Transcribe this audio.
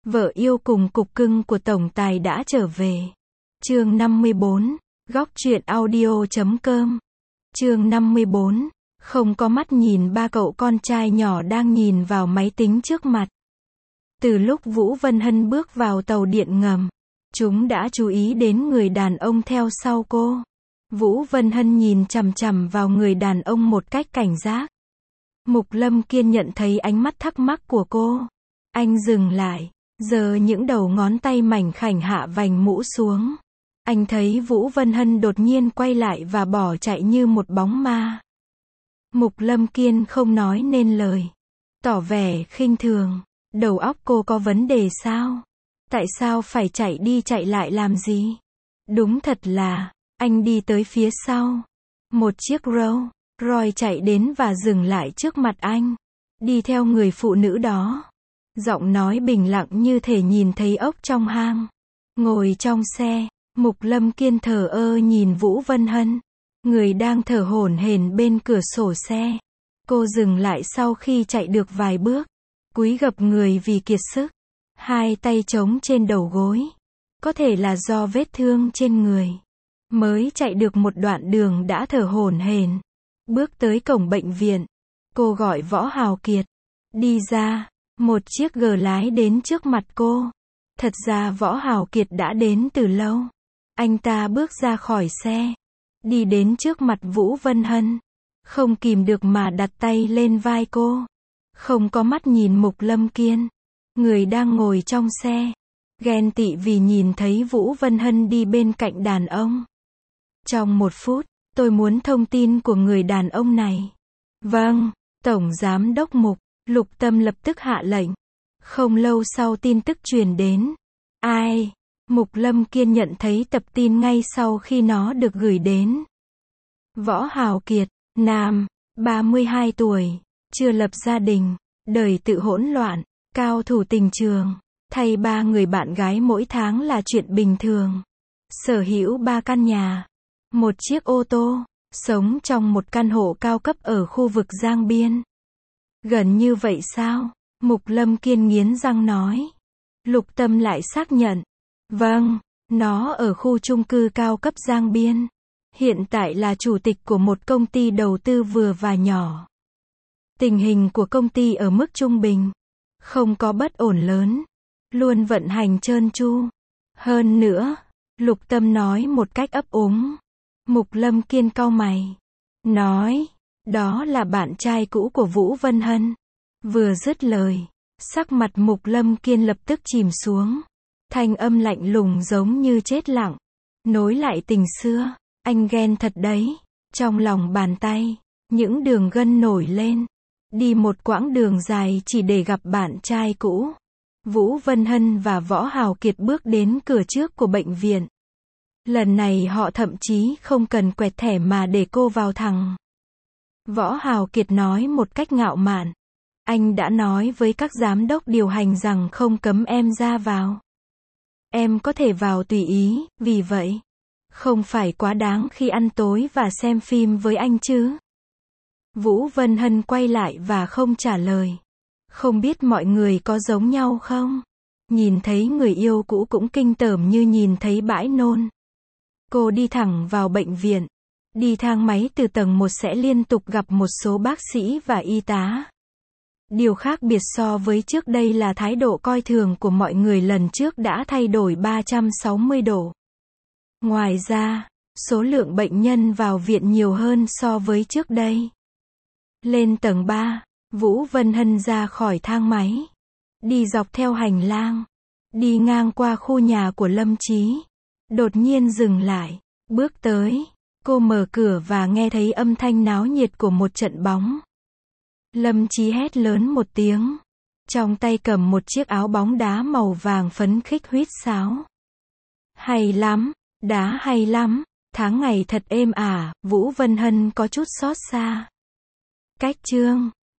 Vợ yêu cùng cục cưng của tổng tài đã trở về. Chương 54, góc truyện audio.com. Chương 54, không có mắt nhìn ba cậu con trai nhỏ đang nhìn vào máy tính trước mặt. Từ lúc Vũ Vân Hân bước vào tàu điện ngầm, chúng đã chú ý đến người đàn ông theo sau cô. Vũ Vân Hân nhìn chằm chằm vào người đàn ông một cách cảnh giác. Mục Lâm Kiên nhận thấy ánh mắt thắc mắc của cô. Anh dừng lại, giơ những đầu ngón tay mảnh khảnh hạ vành mũ xuống. Anh thấy Vũ Vân Hân đột nhiên quay lại và bỏ chạy như một bóng ma. Mục Lâm Kiên không nói nên lời, tỏ vẻ khinh thường. Đầu óc cô có vấn đề sao? Tại sao phải chạy đi chạy lại làm gì? Đúng thật là, anh đi tới phía sau. Một chiếc Rolls Royce chạy đến và dừng lại trước mặt anh. Đi theo người phụ nữ đó. Giọng nói bình lặng như thể nhìn thấy ốc trong hang. Ngồi trong xe, Mục Lâm Kiên thờ ơ nhìn Vũ Vân Hân, người đang thở hổn hển bên cửa sổ xe. Cô dừng lại sau khi chạy được vài bước, cúi gập người vì kiệt sức, hai tay chống trên đầu gối. Có thể là do vết thương trên người. Mới chạy được một đoạn đường đã thở hổn hển. Bước tới cổng bệnh viện, cô gọi Võ Hào Kiệt. Đi ra, một chiếc G lái đến trước mặt cô. Thật ra Võ Hào Kiệt đã đến từ lâu. Anh ta bước ra khỏi xe, đi đến trước mặt Vũ Vân Hân, không kìm được mà đặt tay lên vai cô. Không có mắt nhìn Mục Lâm Kiên, người đang ngồi trong xe, ghen tị vì nhìn thấy Vũ Vân Hân đi bên cạnh đàn ông. Trong 1 phút, tôi muốn thông tin của người đàn ông này. Vâng, Tổng Giám đốc Mục. Lục Tâm lập tức hạ lệnh. Không lâu sau tin tức truyền đến. Ai? Mục Lâm Kiên nhận thấy tập tin ngay sau khi nó được gửi đến. Võ Hào Kiệt, nam, 32 tuổi, chưa lập gia đình, đời tự hỗn loạn, cao thủ tình trường, thay 3 người bạn gái mỗi tháng là chuyện bình thường. Sở hữu 3 căn nhà, 1 chiếc ô tô, sống trong một căn hộ cao cấp ở khu vực Giang Biên. Gần như vậy sao? Mục Lâm Kiên nghiến răng nói. Lục Tâm lại xác nhận. Vâng, nó ở khu chung cư cao cấp Giang Biên. Hiện tại là chủ tịch của một công ty đầu tư vừa và nhỏ. Tình hình của công ty ở mức trung bình. Không có bất ổn lớn. Luôn vận hành trơn tru. Hơn nữa, Lục Tâm nói một cách ấp úng. Mục Lâm Kiên cau mày. Nói. Đó là bạn trai cũ của Vũ Vân Hân. Vừa dứt lời, sắc mặt Mục Lâm Kiên lập tức chìm xuống. Thanh âm lạnh lùng giống như chết lặng. Nối lại tình xưa, anh ghen thật đấy. Trong lòng bàn tay, những đường gân nổi lên. Đi một quãng đường dài chỉ để gặp bạn trai cũ. Vũ Vân Hân và Võ Hào Kiệt bước đến cửa trước của bệnh viện. Lần này họ thậm chí không cần quẹt thẻ mà để cô vào thẳng. Võ Hào Kiệt nói một cách ngạo mạn. Anh đã nói với các giám đốc điều hành rằng không cấm em ra vào. Em có thể vào tùy ý, vì vậy, không phải quá đáng khi ăn tối và xem phim với anh chứ. Vũ Vân Hân quay lại và không trả lời. Không biết mọi người có giống nhau không? Nhìn thấy người yêu cũ cũng kinh tởm như nhìn thấy bãi nôn. Cô đi thẳng vào bệnh viện. Đi thang máy từ tầng 1 sẽ liên tục gặp một số bác sĩ và y tá. Điều khác biệt so với trước đây là thái độ coi thường của mọi người lần trước đã thay đổi 360 độ. Ngoài ra, số lượng bệnh nhân vào viện nhiều hơn so với trước đây. Lên tầng 3, Vũ Vân Hân ra khỏi thang máy. Đi dọc theo hành lang. Đi ngang qua khu nhà của Lâm Chí. Đột nhiên dừng lại, bước tới. Cô mở cửa và nghe thấy âm thanh náo nhiệt của một trận bóng. Lâm Chí hét lớn một tiếng. Trong tay cầm một chiếc áo bóng đá màu vàng phấn khích huýt sáo. Hay lắm, đá hay lắm, tháng ngày thật êm ả, Vũ Vân Hân có chút xót xa. Cách chương